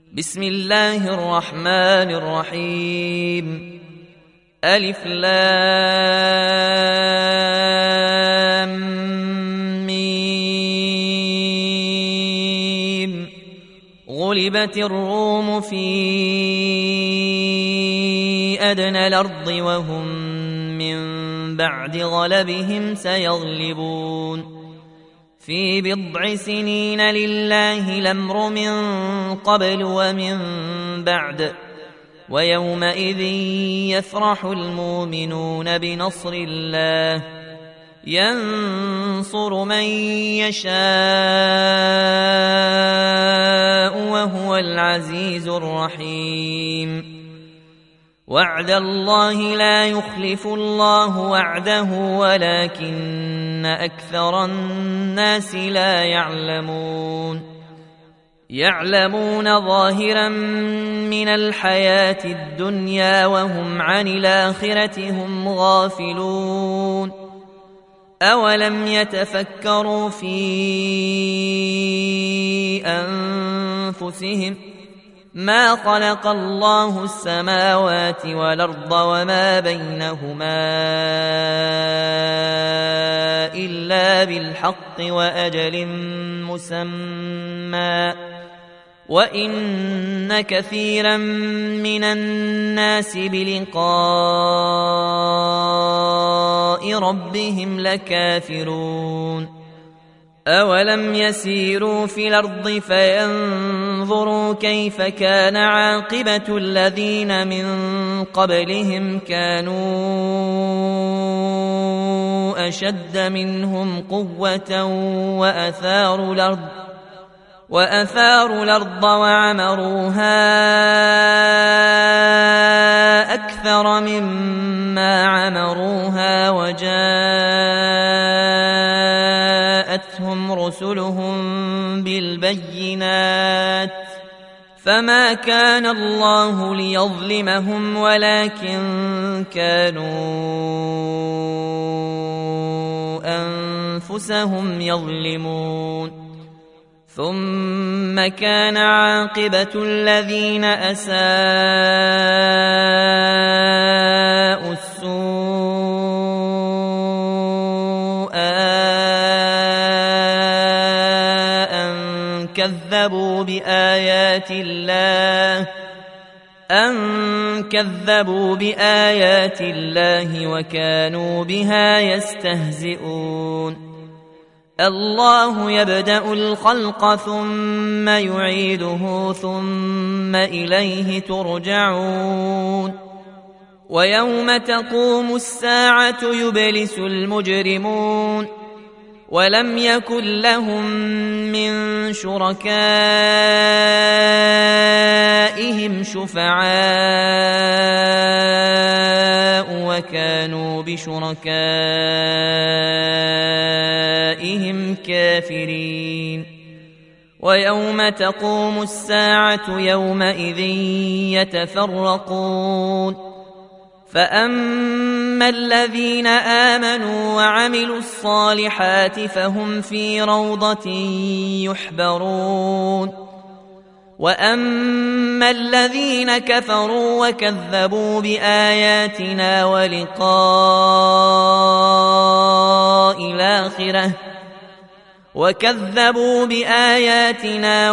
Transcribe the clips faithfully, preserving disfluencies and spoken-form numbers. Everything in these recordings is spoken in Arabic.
بسم الله الرحمن الرحيم. ألف لام ميم. غلبت الروم في أدنى الأرض وهم من بعد غلبهم سيغلبون في بضع سنين لله الأمر من قبل ومن بعد ويومئذ يفرح المؤمنون بنصر الله ينصر من يشاء وهو العزيز الرحيم. وعد الله لا يخلف الله وعده ولكن أكثر الناس لا يعلمون. يعلمون ظاهرا من الحياة الدنيا وهم عن الآخرة هم غافلون. أولم يتفكروا في أنفسهم ما خلق الله السماوات والأرض وما بينهما إلا بالحق وأجل مسمى وإن كثيرا من الناس بلقاء ربهم لكافرون. أولم يسيروا في الأرض فينظروا كيف كان عاقبة الذين من قبلهم كانوا أشد منهم قوة وأثاروا الأرض وأثاروا الأرض وعمروها أكثر مما عمروها وجاءتهم رسلهم بالبينات فما كان الله ليظلمهم ولكن كانوا أنفسهم يظلمون. ثم كان عاقبة الذين أساءوا السوء أن كذبوا بآيات الله أن كذبوا بآيات الله وكانوا بها يستهزئون. الله يبدأ الخلق ثم يعيده ثم إليه ترجعون. ويوم تقوم الساعة يبلس المجرمون ولم يكن لهم من شركائهم شفعاء وكانوا بشركائهم كافرين. ويوم تقوم الساعة يومئذ يتفرقون فأما الذين آمنوا وعملوا الصالحات فهم في روضة يحبرون. وأما الذين كفروا وكذبوا بآياتنا ولقاء الآخرة وكذبوا بآياتنا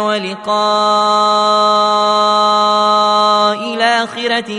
ولقاء الآخرة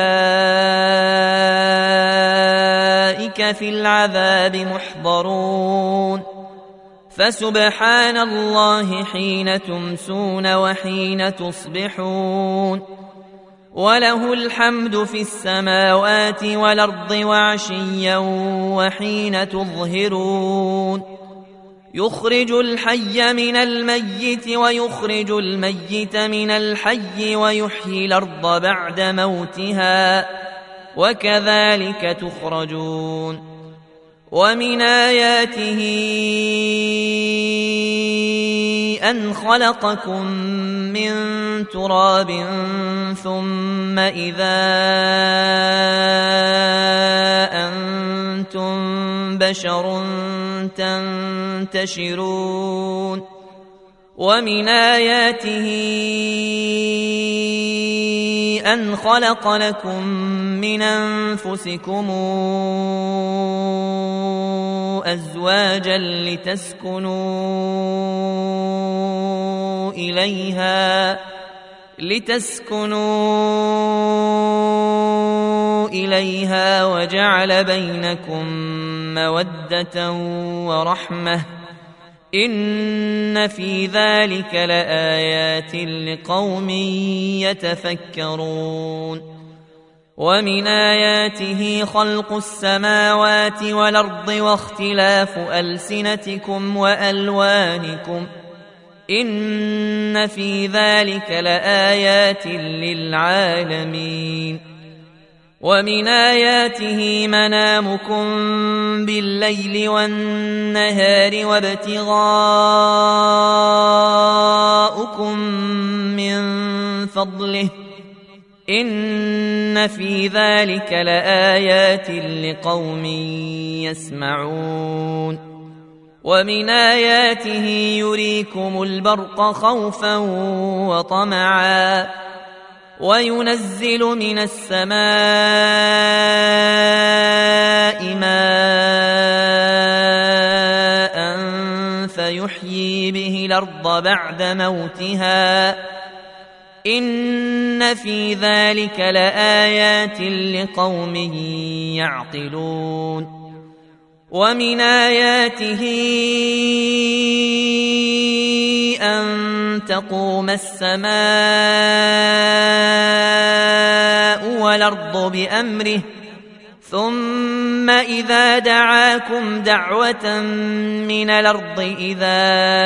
فأولئك في العذاب محضرون. فسبحان الله حين تمسون وحين تصبحون وله الحمد في السماوات والأرض وعشيا وحين تظهرون. يخرج الحي من الميت ويخرج الميت من الحي ويحيي الأرض بعد موتها وكذلك تخرجون. ومن آياته أن خلقكم من تراب ثم إذا أنتم بشر تنتشرون ومن آياته أن خلق لكم من أنفسكم أزواجا لتسكنوا إليها لتسكنوا إليها وجعل بينكم مودة ورحمة إن في ذلك لآيات لقوم يتفكرون ومن آياته خلق السماوات والأرض واختلاف ألسنتكم وألوانكم إن في ذلك لآيات للعالمين ومن آياته منامكم بالليل والنهار وابتغاؤكم من فضله إن في ذلك لآيات لقوم يسمعون ومن آياته يريكم البرق خوفا وطمعا وينزل من السماء ماء فيحيي به الأرض بعد موتها إن في ذلك لآيات لقوم يعقلون ومن آياته أن تقوم السماء والأرض بأمره ثم إذا دعاكم دعوة من الأرض إذا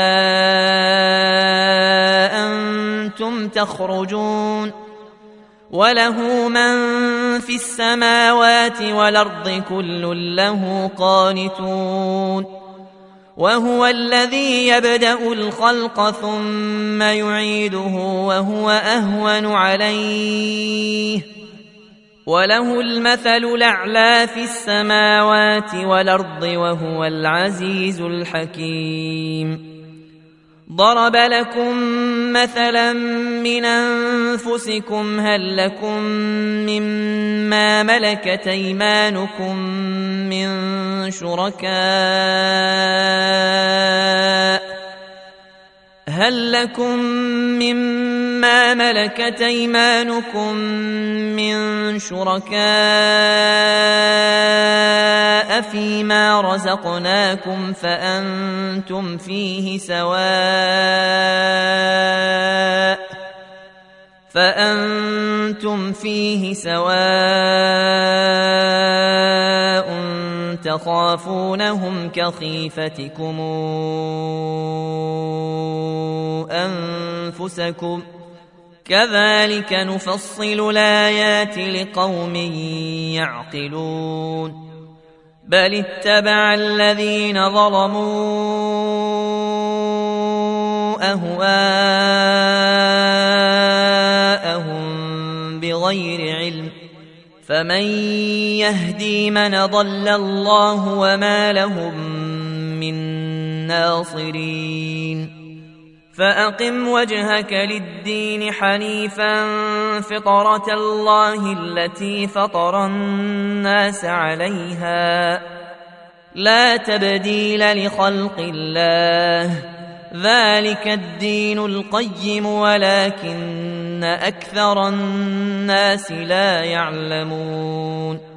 أنتم تخرجون وله من في السماوات والأرض كل له قانتون وهو الذي يبدأ الخلق ثم يعيده وهو أهون عليه وله المثل الأعلى في السماوات والأرض وهو العزيز الحكيم ضرب لكم مثلا من أنفسكم هل لكم مما ملكت أيمانكم من شركاء هل لكم مما ملكت أيمانكم من شركاء فيما رزقناكم فأنتم فيه سواء فأنتم فيه سواء تخافونهم كخيفتكم أنفسكم كذلك نفصل الآيات لقوم يعقلون بل اتبع الذين ظلموا أهواءهم بغير علم فمن يهدي من ضل الله وما لهم من ناصرين فأقم وجهك للدين حنيفا فطرة الله التي فطر الناس عليها لا تبديل لخلق الله ذلك الدين القيم ولكن أكثر الناس لا يعلمون